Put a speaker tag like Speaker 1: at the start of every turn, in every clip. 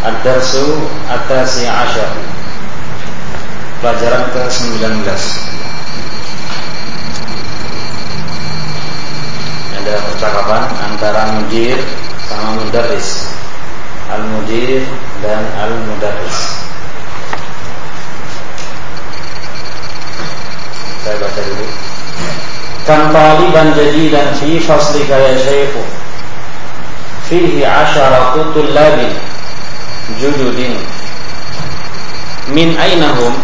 Speaker 1: Ad-Darsu At-Tasi Ashar, pelajaran ke-19. Ada percakapan antara mudir sama mudarris, al-mudir dan al-mudarris. Saya baca dulu. Kam taliban jadidan fi faslika ya shaykhu, fihi 'asharatu tullabin jududin, min aynahum,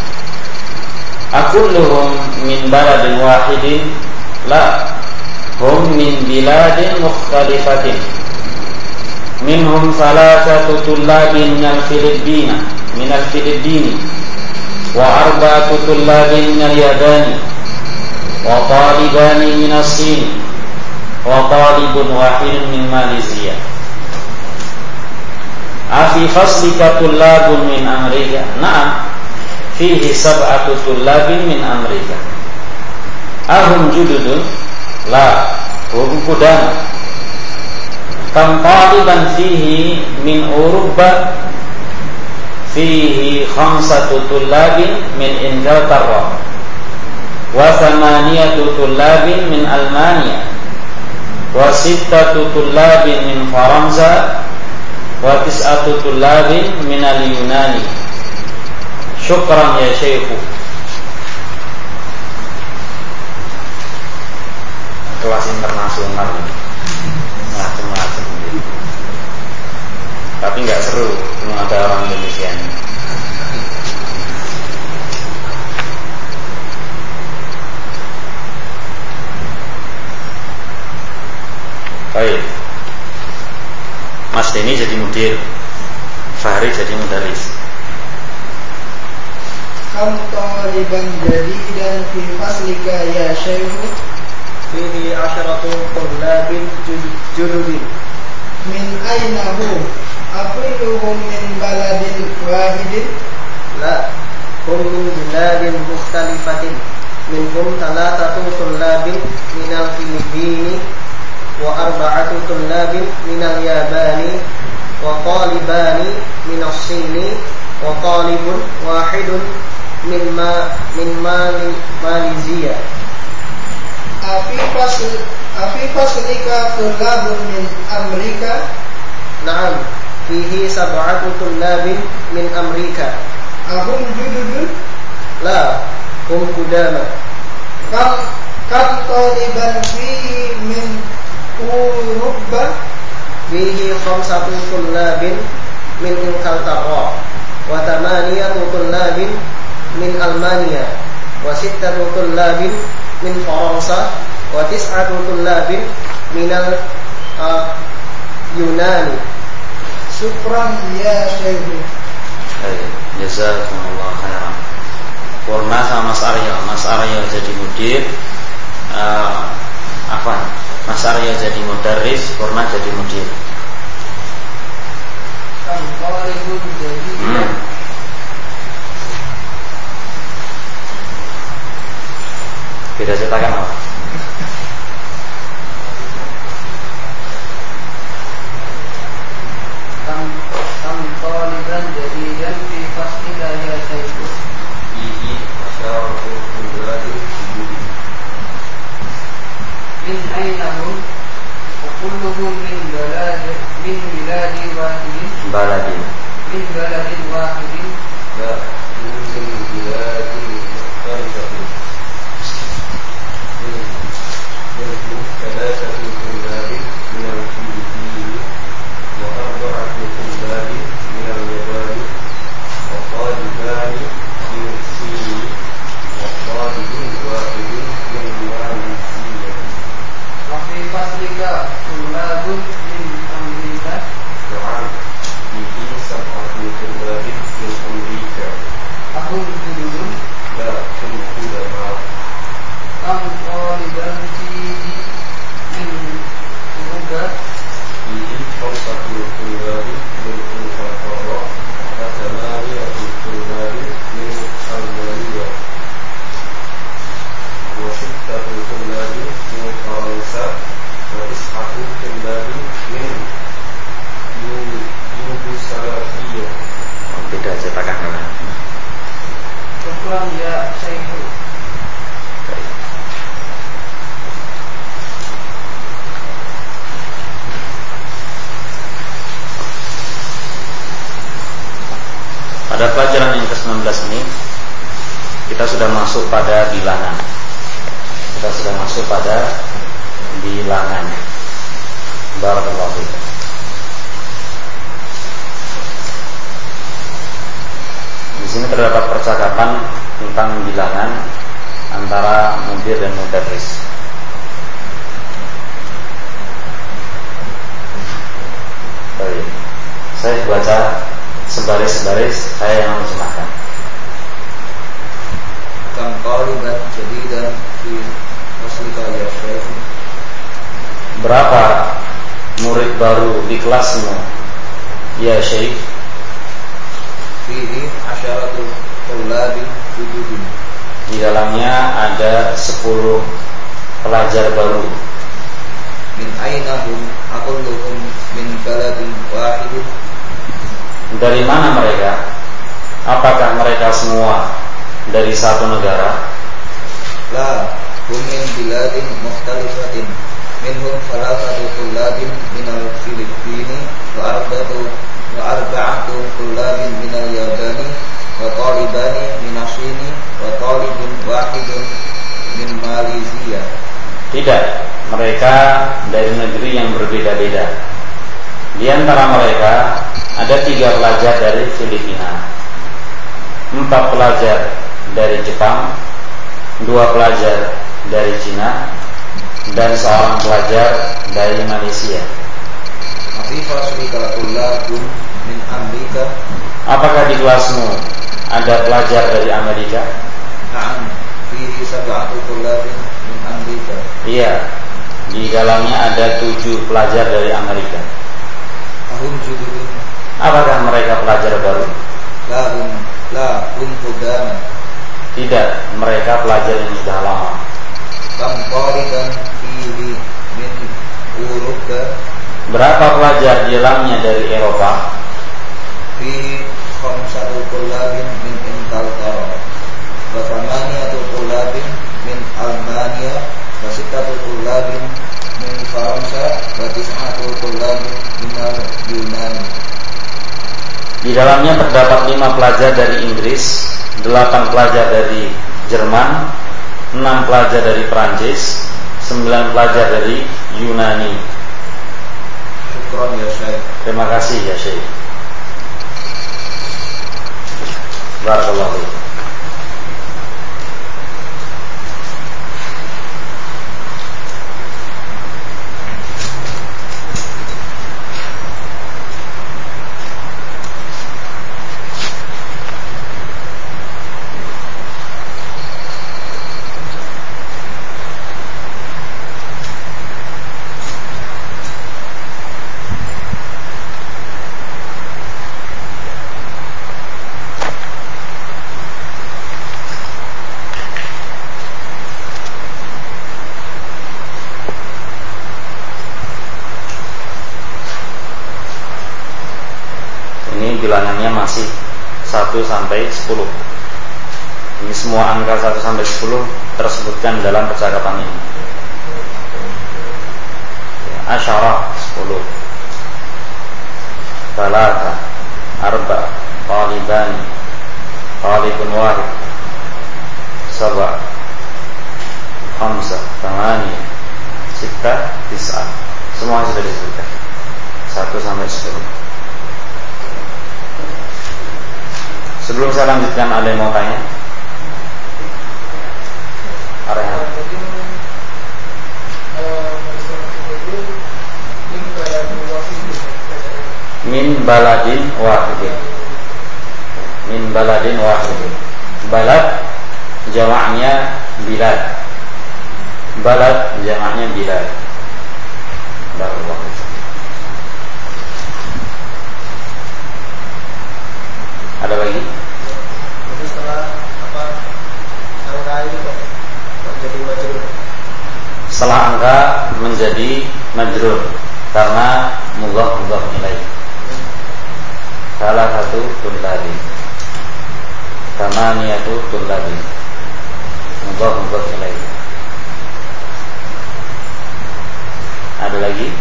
Speaker 1: akulluhum min baladin wahidin, la, hum min biladin mukhtalifatin, minhum thalathatu tullabin min al-Filippini, wa arba'atu tullabin min al-Yabani, wa talibani min as-Sin, wa talibun wahidun min Malaysia. Afi faslika tullabun min Amerika? Na'am, fihi sab'atu tullabin min Amerika. Ahum jududun? La, hum qudama. Kam taliban fihi min Uruba? Fihi khamsatu tullabin min Inglaterra, wa thamaniyatu tullabin min Almania, wa sittatu tullabin min Faransa, wa tis'atu tullabin min al-Yunani. Syukran ya Syekhu. Kelas internasional, macam-macam. Tapi nggak seru, cuma ada orang Indonesia. Baik, Mas Denny jadi mudir, Fahri jadi mudaris.
Speaker 2: Kam taliban jadidan fi faslika ya shaykhu, fihi 'asharatu tullabin jududin, min ayna hum, akulluhum min baladin wahidin, la, hum min biladin mukhtalifatin, minhum thalathatu tullabin min al-Filippini, wa arba'atu tullabin min al-Yabani, wa talibani min as-Sini, wa talibun wahidun min Malaysia. Afi faslika tullabun min Amerika? Na'am, fihi sab'atu tullabin min Amerika. Ahum jududun? La, hum qudama. Kam taliban fihi min Uruba? Fihi khamsatu tullabin min Inglaterra, wa thamaniyatu tullabin min Almania, wa sittatu tullabin min Faransa, wa tis'atu tullabin min al-Yunani. Syukran ya Syekhu.
Speaker 1: Jazakumullah khairan. Purna sama Mas Arya jadi mudir, Mas Arya jadi mudarris, Purna jadi mudir. Beda cetakan apa?
Speaker 2: Kam taliban jadidan fi faslika ya shaykhu,
Speaker 1: Fihi 'asharatu tullabin jududin,
Speaker 2: min aynahum, wa kulluhum min biladin wahidin, min baladin wahidin,
Speaker 1: la, hum min biladin mukhtalifatin, kita sudah masuk pada bilangan. Barakallahu fiik. Di sini terdapat percakapan tentang bilangan antara mudir dan mudarris. Baik, saya baca sebaris-baris, saya yang menerjemahkan.
Speaker 2: Kam qaliban jadidan fi faslika ya Syekh.
Speaker 1: Berapa murid baru di kelasmu, ya Syekh?
Speaker 2: Fihi asyaratu tullabin jududin.
Speaker 1: Di dalamnya ada 10 pelajar baru.
Speaker 2: Min aina hum aqulluhum min baladin wahidin.
Speaker 1: Dari mana mereka? Apakah mereka semua dari satu negara?
Speaker 2: La hum min biladin mukhtalifatin. Minhum thalathatu tullabin minal Filipini wa arba'atu tullabin minal Yabani wa talibani minas Sini wa talibun wahidun min Malaysia.
Speaker 1: Tidak, mereka dari negeri yang berbeda-beda. Di antara mereka ada 3 pelajar dari Filipina, 4 pelajar dari Jepang, 2 pelajar dari Cina, dan seorang pelajar dari Malaysia.
Speaker 2: Min Amerika.
Speaker 1: Apakah di kelasmu ada pelajar dari Amerika?
Speaker 2: Na'am, fihi sab'atu tullabin min Amerika.
Speaker 1: Iya, di dalamnya ada 7 pelajar dari Amerika.
Speaker 2: Ahum jududun.
Speaker 1: Apakah mereka pelajar baru?
Speaker 2: La hum qudama.
Speaker 1: Tidak, mereka pelajar yang sudah lama.
Speaker 2: Kam qaliban fihi min Eropa.
Speaker 1: Berapa pelajar di dalamnya dari Eropa?
Speaker 2: Fihi khamsatu tullabin min Inglaterra. Wa thamaniyatu tullabin min Albania. Wa sittatu tullabin min Faransa. Wa tis'atu tullabin min Yunani.
Speaker 1: Di dalamnya terdapat 5 pelajar dari Inggris, 8 pelajar dari Jerman, 6 pelajar dari Prancis, 9 pelajar dari Yunani.
Speaker 2: Syukran ya Syekh.
Speaker 1: Terima kasih ya Syekh. Barakallahu fiik. Bilangannya masih 1 sampai 10. Ini semua angka 1 sampai 10 tersebutkan dalam percakapan ini. Asyarah 10, Salasa, Arba, Talibani, Talibun wahid, Saba, Khamsa, Tamani, Sitta, Tis'a. Semua sudah disebutkan 1 sampai 10. Sebelum saya lanjutkan, ada yang mau tanya? Arehan. Min baladin wahidin. Min baladin wahidin. Balad jamaknya bilad. Balad jamaknya bilad. Barakallahu. Ada lagi?
Speaker 2: Jadi setelah angka ini kok jadi majrur?
Speaker 1: Setelah angka menjadi majrur karena mudhaf ilaih. Salah satu tullabi, tamaniyatu tullabi, mudhaf ilaih. Ada lagi?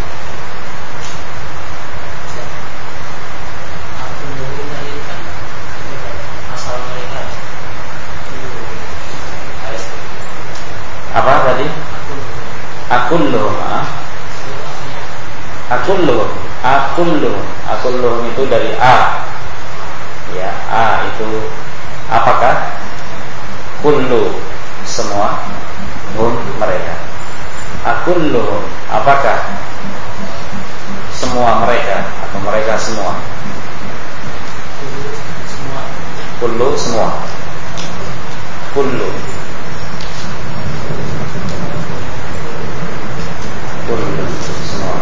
Speaker 1: Akulluhum itu dari a. Ya, a itu apakah? Kullu semua, hum mereka. Akulluhum apakah semua mereka atau mereka semua? Kullu semua. Kullu semua.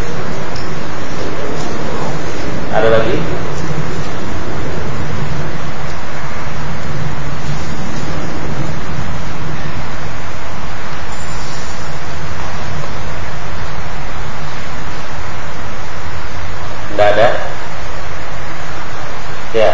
Speaker 1: Ada lagi? Tidak ada? Ya.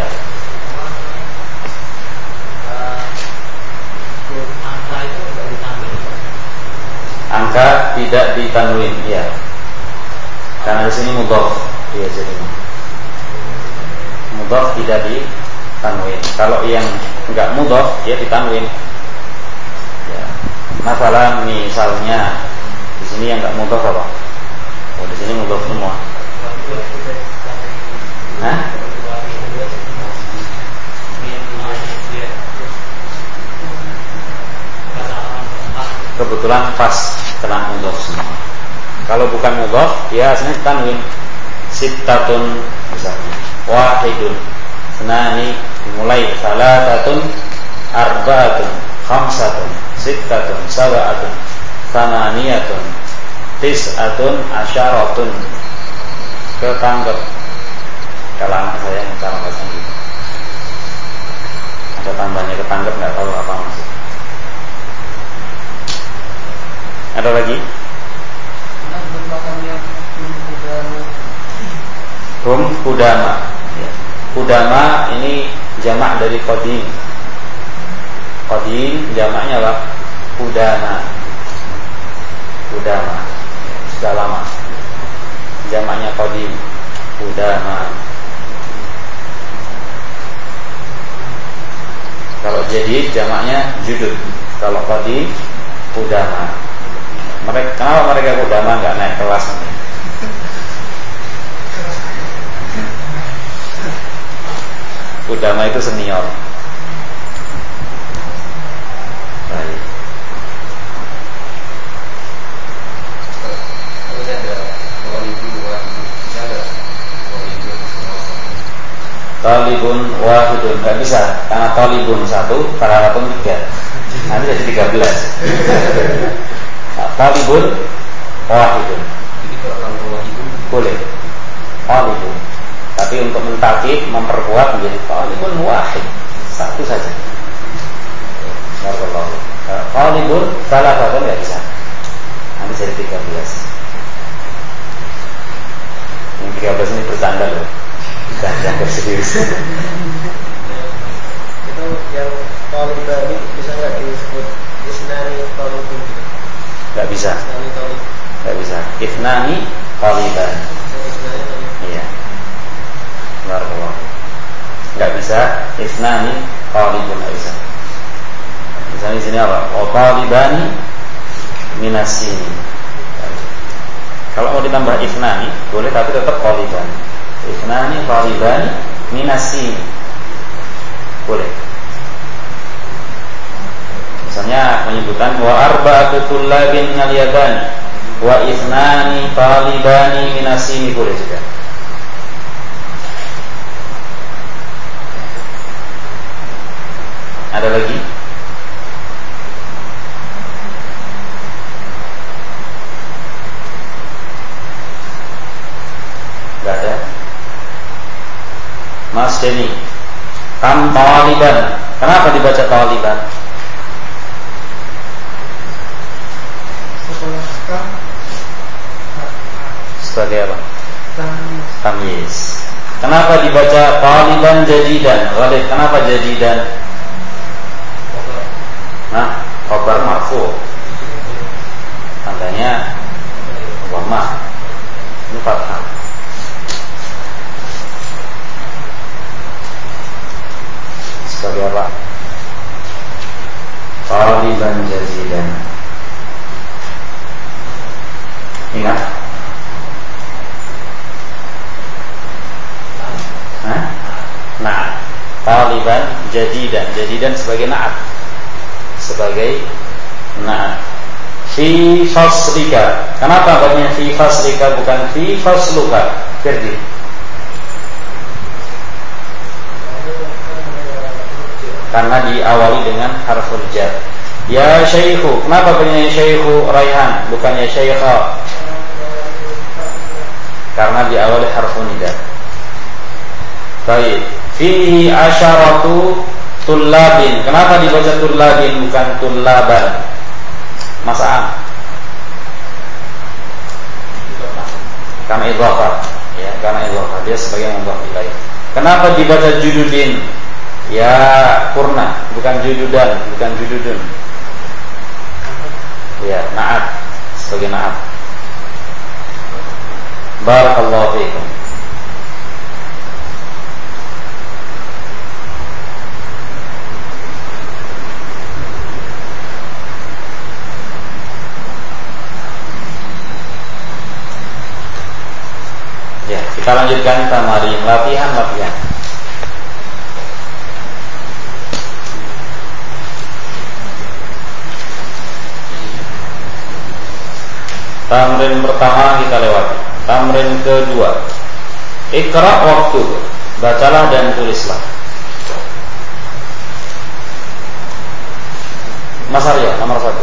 Speaker 1: Angka tidak ditanwin, ya. Karena di sini mudhaf, dia jadi mudhaf tidak ditanwin. Kalau yang enggak mudhaf, dia ditanwin. Ya. Misalnya di sini yang enggak mudhaf apa? Oh, di sini mudhaf semua. Hah? Kebetulan pas kena mudhaf semua. Kalau bukan mudhaf, dia aslinya tanwin. Sittatun misalnya, wahidun, senani, dimulai salatatun, arba'atun, khamsatun, sittatun, sab'atun, thamaniyatun, tis'atun, asyaratun. Ketangkep. Kalau anak saya yang cara bahasa gitu. Ada tambahnya ketangkep, nggak tahu apa maksud. Ada lagi? Kudama. Ya. Kudama ini jamak dari qadim. Qadim jamaknya apa? Kudama. Sudah lama. Jamaknya qadim. Kudama. Kalau jadid jamaknya judud. Kalau qadim kudama. Kenapa mereka kudama nggak naik kelas ini? Kudama itu senior. Baik.
Speaker 3: Ini ada
Speaker 1: talibun wahidun, nggak bisa karena talibun satu, kararatun tiga. Nanti jadi 13. Talibun wahidun.
Speaker 3: Jadi kalau wahidun
Speaker 1: boleh. Talibun. Tapi untuk mentakid, memperkuat menjadi talibun wahid, satu saja. Talibun salah satu nggak bisa. Nanti jadi 13. Yang 13 ini bercanda loh, bukan yang serius.
Speaker 2: Itu yang talibani bisa nggak disebut isnani talibun?
Speaker 1: Nggak bisa. Nggak bisa. Ithnani taliban. Iya. Barakallah. Nggak bisa. Ithnani talibun, nggak bisa. Misalnya di sini apa? Wa talibani minasini. Kalau mau ditambah ithnani boleh, tapi tetap taliban. Ithnani talibani minasini boleh. Misalnya penyebutan wa arba'atu tullabin minal yabani wa ithnani talibani minasini boleh juga. Ada lagi? Gak ada. Mas Denny, kam taliban. Kenapa dibaca taliban? Sebagai apa? Tamyiz. Kenapa dibaca taliban jadidan? Ghalib, kenapa jadidan? Nah, khabar marfu. Tandanya dhamma. Ini fathah. Sebagai apa? Taliban jadidan. Ingat? jadidan sebagai na'at. Sebagai na'at. Fi faslika. Kenapa bacanya fi faslika bukan fi fasluka? Jadi karena diawali dengan harful jar. Ya syekhu. Kenapa bacanya syekhu Raihan bukan ya syekha? Karena diawali harfun nida. Baik. Fihi asyaratu tullabin. Kenapa dibaca tullabin bukan tullaban? Masa'am. Karena idhafah, ya, karena idhafah. Dia sebagai mudhaf ilaih. Kenapa dibaca jududin? Ya, kurna, bukan jududan, bukan jududun. Ya, na'at, sebagai na'at. Barakallahu fiikum. Ya, kita lanjutkan tamarin, latihan. Tamrin pertama kita lewati. Tamrin kedua. Iqra waktu. Bacalah dan tulislah. Mas Arya, nomor 1.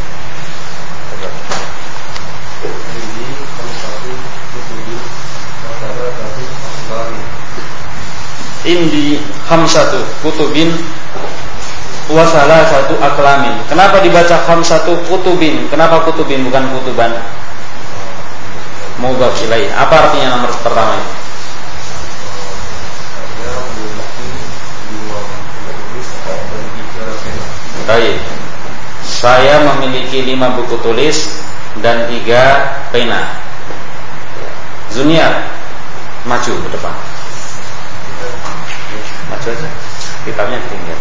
Speaker 1: Indi khamsatu kutubin wa salasatu aklamin. Kenapa dibaca khamsatu kutubin? Kenapa kutubin bukan kutuban? Mudhaf ilaih. Apa artinya nomor pertama itu? Baik. Saya memiliki 5 buku tulis dan 3 pena. Zunia, maju ke depan. Maju aja. Kitabnya tinggal.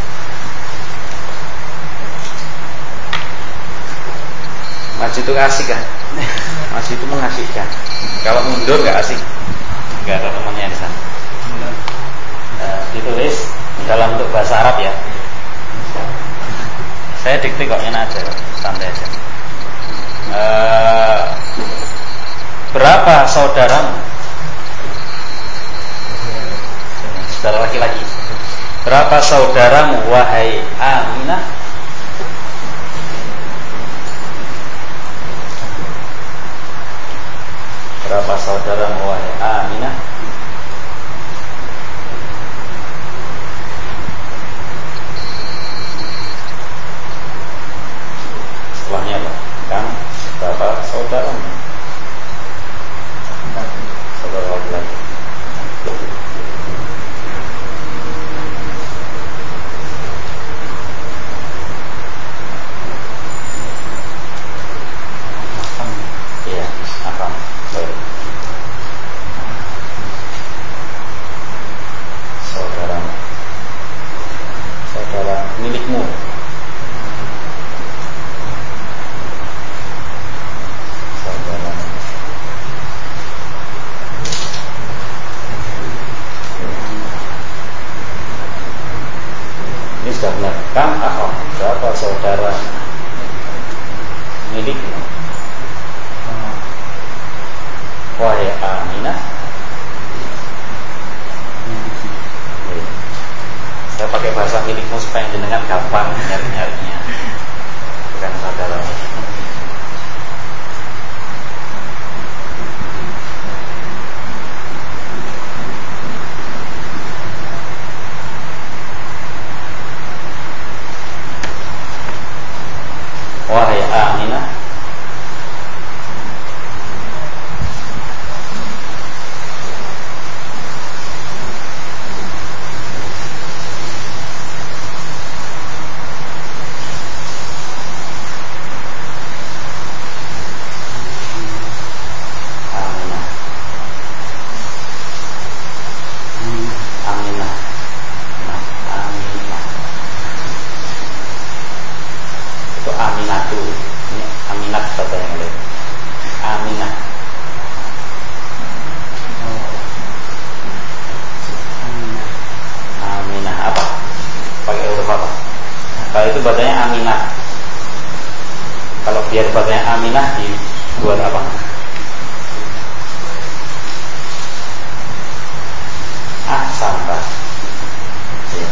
Speaker 1: Maju itu asik kan? Maju itu mengasikkan. Kalau mundur nggak asik. Nggak ada temannya di sana. Ditulis dalam bentuk bahasa Arab ya. Saya dikte kok enak aja, santai aja. Berapa saudaramu? Saudara laki-laki. Berapa saudaramu wahai Aminah? Berapa saudaramu wahai Aminah? Setelahnya apa? Kan berapa saudaramu? Saudara laki-laki. Iya, apa? Baik. Saudara milikmu. Saudara. Ini sudah benar. Kam akhom. Berapa saudara milikmu? Wahai Aminah. Saya pakai bahasa milikmu supaya jenengan gampang nyari-nyarinya. Bukan saudara. Wahai Aminah.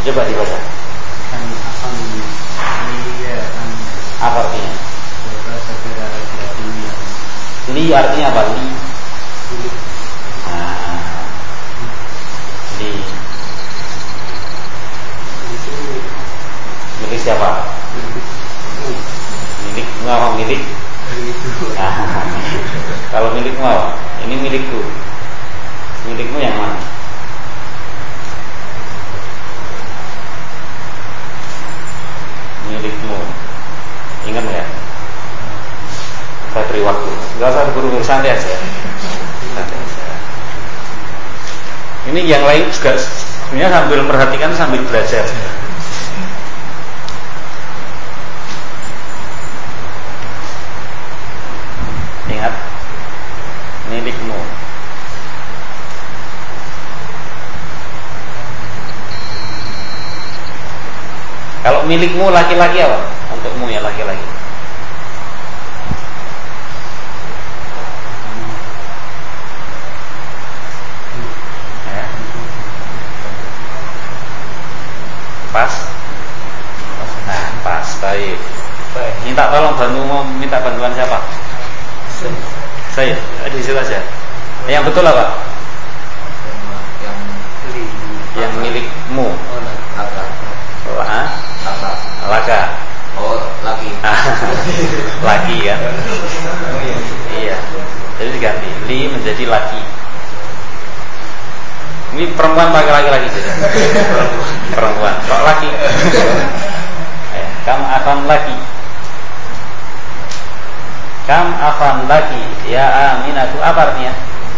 Speaker 1: Coba dibaca.
Speaker 2: Kan akan dia kan
Speaker 1: Apa artinya?
Speaker 2: saudara laki-laki yang
Speaker 1: Li artinya apa? Li. Li. Milik siapa? Milikmu apa milik? Kalau milikmu apa? Ini milikku. Milikmu yang mana? Milikmu. Ingat nggak? Saya beri waktu. Enggak usah buru-buru, santai aja. Santai aja. Ini yang lain juga sebenarnya sambil perhatikan sambil belajar. Ingat, milikmu. Kalau milikmu laki-laki apa? Untukmu ya laki-laki. Ya. Pas? Nah, pas. Baik. Minta tolong minta bantuan siapa? Saya. Di situ aja. Yang betul apa? Yang milikmu. Laka.
Speaker 3: Oh, laki.
Speaker 1: Laki kan? Iya. Jadi diganti. Li menjadi laki. Ini perempuan pakai laki-laki saja. Perempuan. Kok laki? Kam afan laki. Kam afan laki. Ya Aminatu. Apa artinya?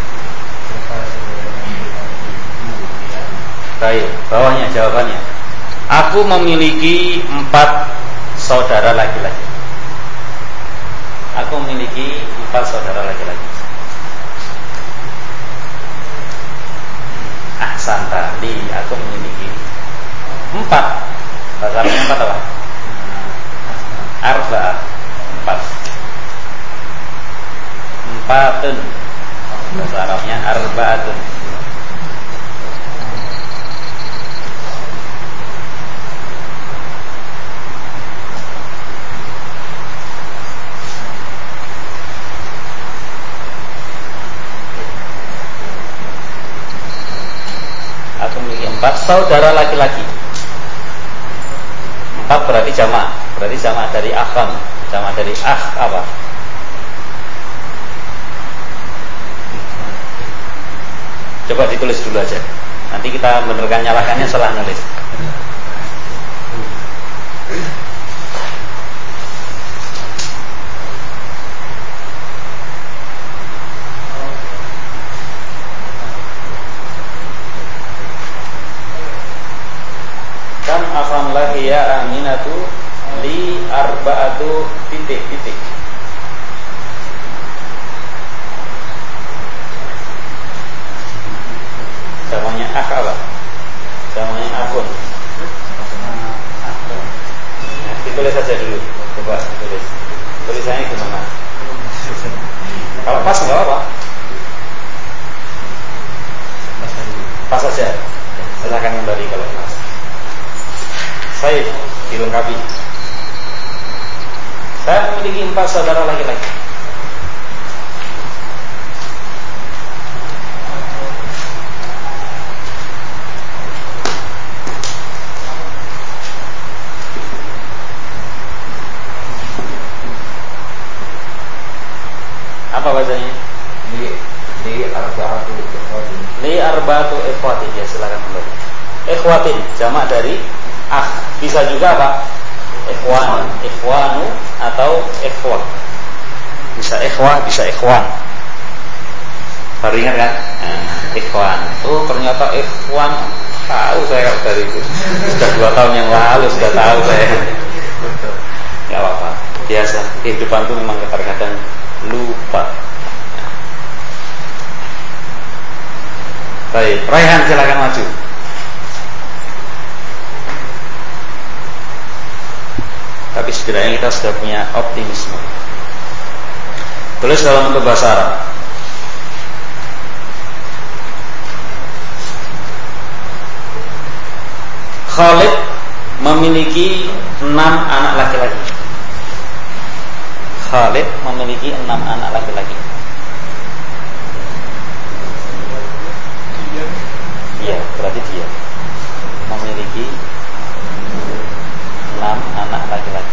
Speaker 1: Baik. Bawahnya jawabannya. Aku memiliki 4 saudara laki-laki. Aku memiliki 4 saudara laki-laki. Ahsanta li, aku memiliki 4. Bahasa Arabnya 4 apa? Arba'ah. 4. Empatun. Bahasa Arabnya arba'atun. Aku memiliki 4 saudara laki-laki. 4 berarti jamak. Berarti jamak dari akhan. Jamak dari apa? Coba ditulis dulu aja. Nanti kita benarkan nyalakannya setelah nulis. Kam afan laki ya Aminatu li arba'atu titik. Jamaknya apa? Jamaknya akun. Ya, ditulis saja dulu. Coba ditulis. Tulisannya gimana? Kalau pas enggak apa? Pas saja. Silakan kembali kalau pas. Saya dilengkapi. Saya memiliki 4 saudara laki-laki. Apa bacanya?
Speaker 3: Li arba'atu ikhwatin.
Speaker 1: Li arba'atu ikhwatin. Ya silakan kembali. Ikhwatin jamak dari bisa juga apa? Ikhwan, ikhwanu atau ikhwah. Bisa ikhwah, bisa ikhwan. Baru ingat kan? Ikhwan. Oh ternyata ikhwan. Tahu saya dari itu. Sudah 2 tahun yang lalu sudah tahu saya. Gak apa-apa. Biasa. Kehidupan itu memang terkadang lupa. Baik, Raihan silakan maju. Tapi setidaknya kita sudah punya optimisme. Tulis dalam bentuk bahasa Arab. Khalid memiliki 6 anak laki-laki. Khalid memiliki 6 anak laki-laki. Iya, berarti dia memiliki 6 anak laki-laki.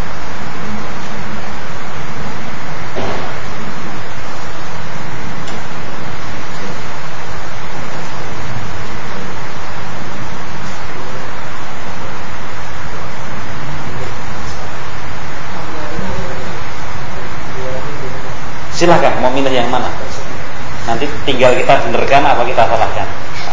Speaker 1: Silakan mau milih yang mana. Nanti tinggal kita benarkan apa kita salahkan.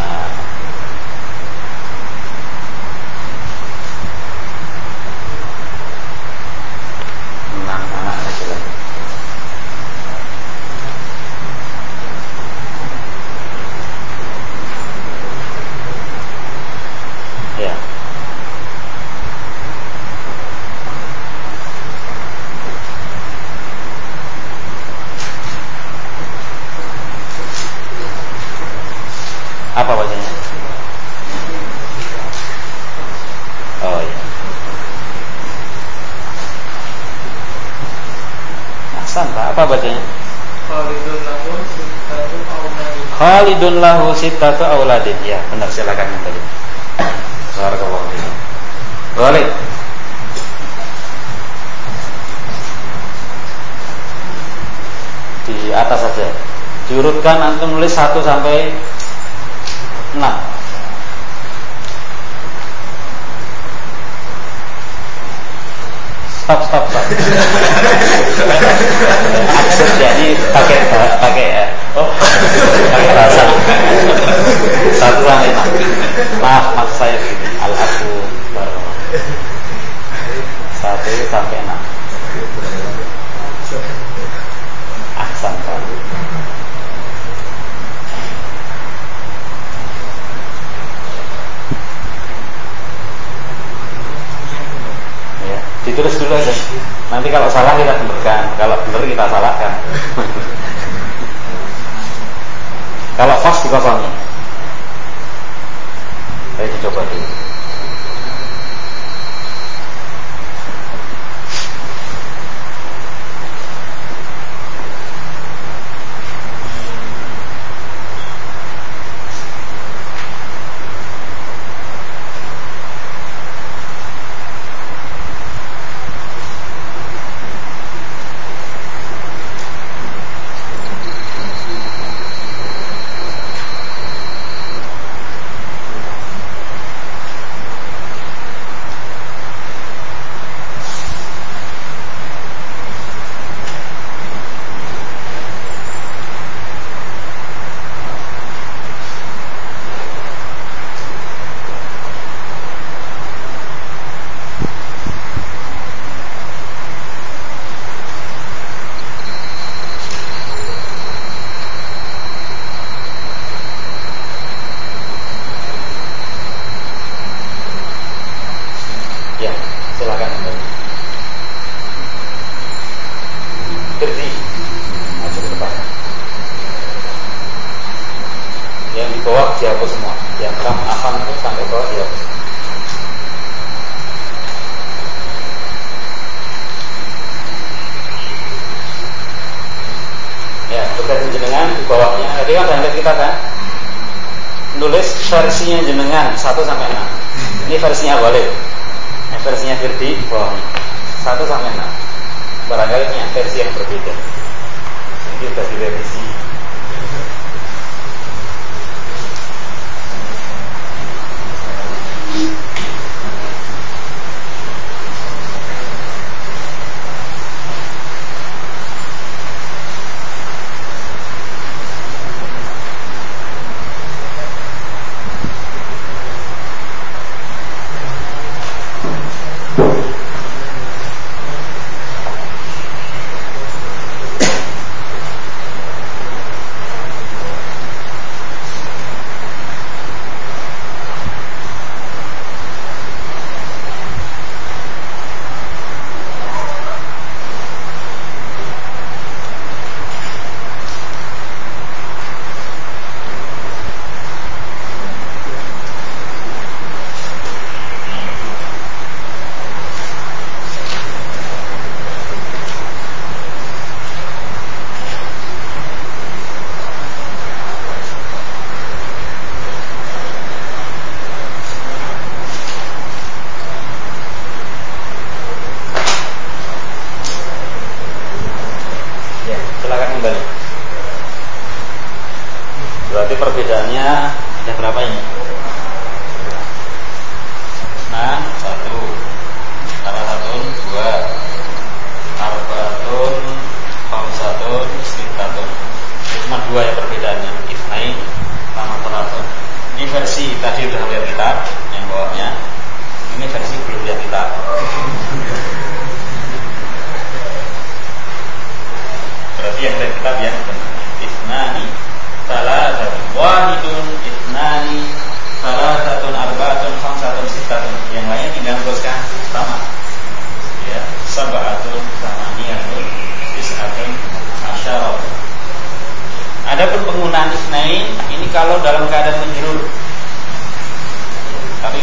Speaker 1: Anak laki-laki. Ya. Apa bacanya? Oh iya. Ahsanta, apa bacanya? Khalidun lahu sittatu auladin. Ya, benar, silakan yang tadi. Barakallahu fiik. Boleh. Di atas saja. Diurutkan antum nulis 1 sampai 6. Stop. Aksen jadi pakai bahasa 1 sampai 6. Maaf saya begini. Al-aku 1 sampai 6. Aksen tadi. Ditulis dulu aja. Nanti kalau salah kita benarkan, kalau benar kita salahkan. Kalau pas dikosongi. Saya dicoba dulu. dihapus semua. Yang ram afan itu sampai bawah dihapus. Ya, tugas jenengan di bawahnya. Tadi kan sampai kita kan nulis versinya jenengan 1 sampai 6. Ini versinya Walid. Versinya Firdi bawahnya 1 sampai 6. Barangkali punya versi yang berbeda. Ini sudah direvisi.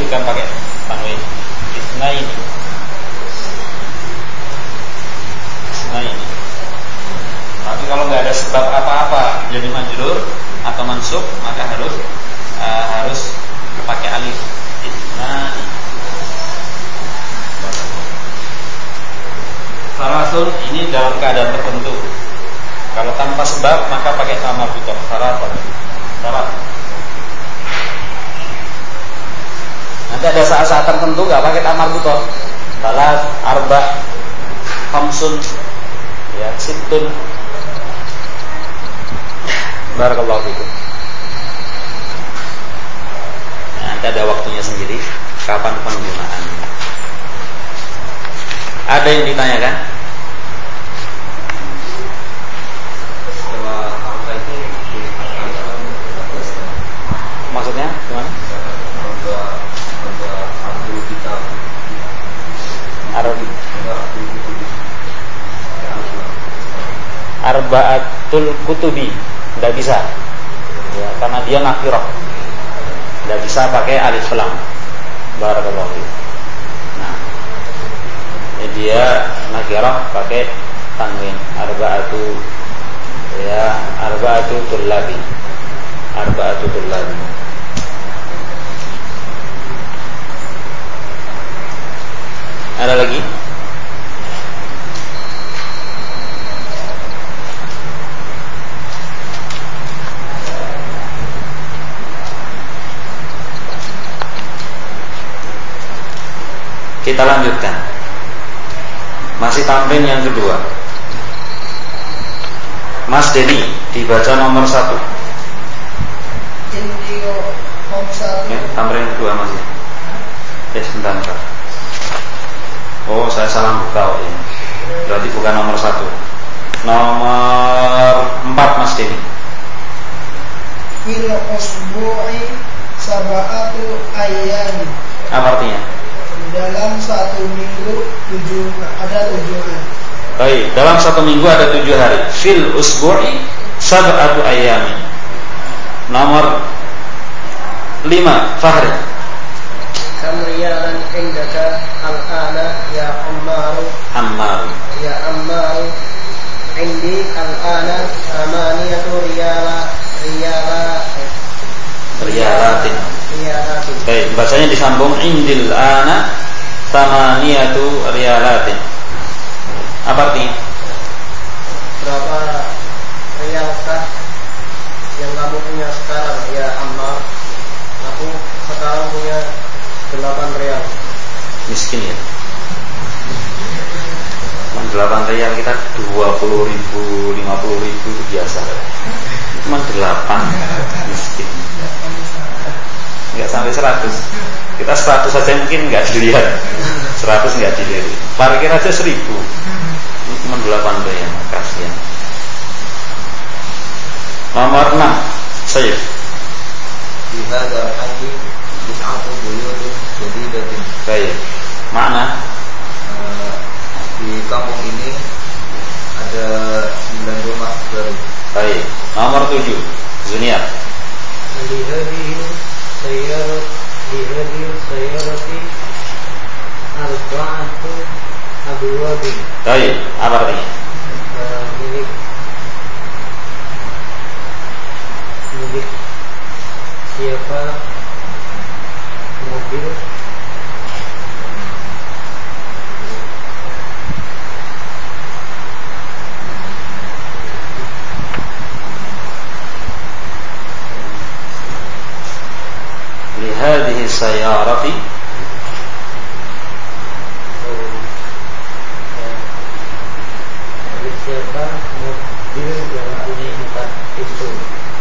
Speaker 1: diwujudkan pakai tanwin. Isnaini. Isnaini. Tapi kalau nggak ada sebab apa-apa jadi majrur atau mansub, maka harus pakai alif. Isnani. Salasun ini dalam keadaan tertentu. Kalau tanpa sebab maka pakai ta marbuthah. Salasun. Nanti ada saat-saat tertentu nggak pakai ta marbuthah. Salat, arba, khamsun, ya, sittun. Barakallahu fikum. Nanti ada waktunya sendiri kapan penggunaannya. Ada yang ditanyakan?
Speaker 3: Setelah harga itu
Speaker 1: Maksudnya gimana?
Speaker 3: harga Abdul Kitab
Speaker 1: Arba'atul Kutubi tidak bisa ya, karena dia nakirah, tidak bisa pakai alif lam. Barakallahu fiik. Nah, dia nakirah pakai tanwin. Arba'atu tullabi. Ada lagi? Kita lanjutkan. Masih tamrin yang kedua. Mas Denny dibaca nomor 1.
Speaker 2: Indio Homsatu.
Speaker 1: Ya, tamrin yang kedua masih. Ya, sebentar. Oh, saya salah buka ini. Berarti bukan nomor 1. Nomor 4 Mas Denny.
Speaker 2: Fil usbu'i sab'atu ayyam.
Speaker 1: Apa artinya?
Speaker 2: Dalam 1 minggu ada 7 hari.
Speaker 1: Baik, dalam 1 minggu ada 7 hari. Fil usbu'i sab'atu ayyam. Nomor 5 Fahri.
Speaker 2: Kam riyalan indaka al-ana ya Ammaru. Ya Ammaru. Indi al-ana samaniyatu riyalatin. Baik, bacanya disambung indil ana samaniyatu riyalatin. Apa artinya? Berapa rialkah yang kamu punya sekarang ya Ammar? Aku sekarang punya 8 rial.
Speaker 1: Miskin ya. 8 rial kita 20.000, 50.000 itu biasa. Cuma 8 miskin. Enggak sampai 100. Kita 100 saja mungkin enggak dilihat. 100 enggak dilihat. Parkir aja 1.000. Ini cuma 8 rial, kasihan. Nomor 6 Sayyid.
Speaker 3: di hadzal hayy tis'atu buyutun jadidatin.
Speaker 1: Baik. Makna
Speaker 3: di kampung ini ada 9 rumah baru.
Speaker 1: baik. Nomor 7 Zuniat.
Speaker 2: Lihadihi sayyarati arba'atu abwabin.
Speaker 1: Baik. Apa artinya?
Speaker 2: Milik siapa mobil
Speaker 1: Lihadihi sayyarati
Speaker 2: milik siapa mobil yang punya 4 pintu.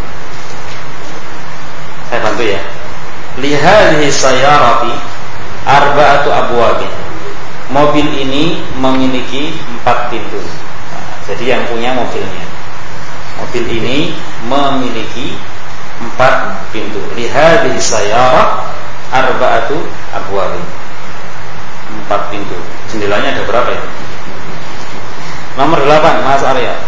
Speaker 1: Saya bantu ya. Lihadihi sayyarati arba'atu abwabin. Mobil ini memiliki 4 pintu. Nah, jadi yang punya mobilnya. Mobil ini memiliki 4 pintu. Lihadihi sayyarah arba'atu abwabin. 4 pintu. Jendelanya ada berapa itu? Nomor 8 Mas Arya.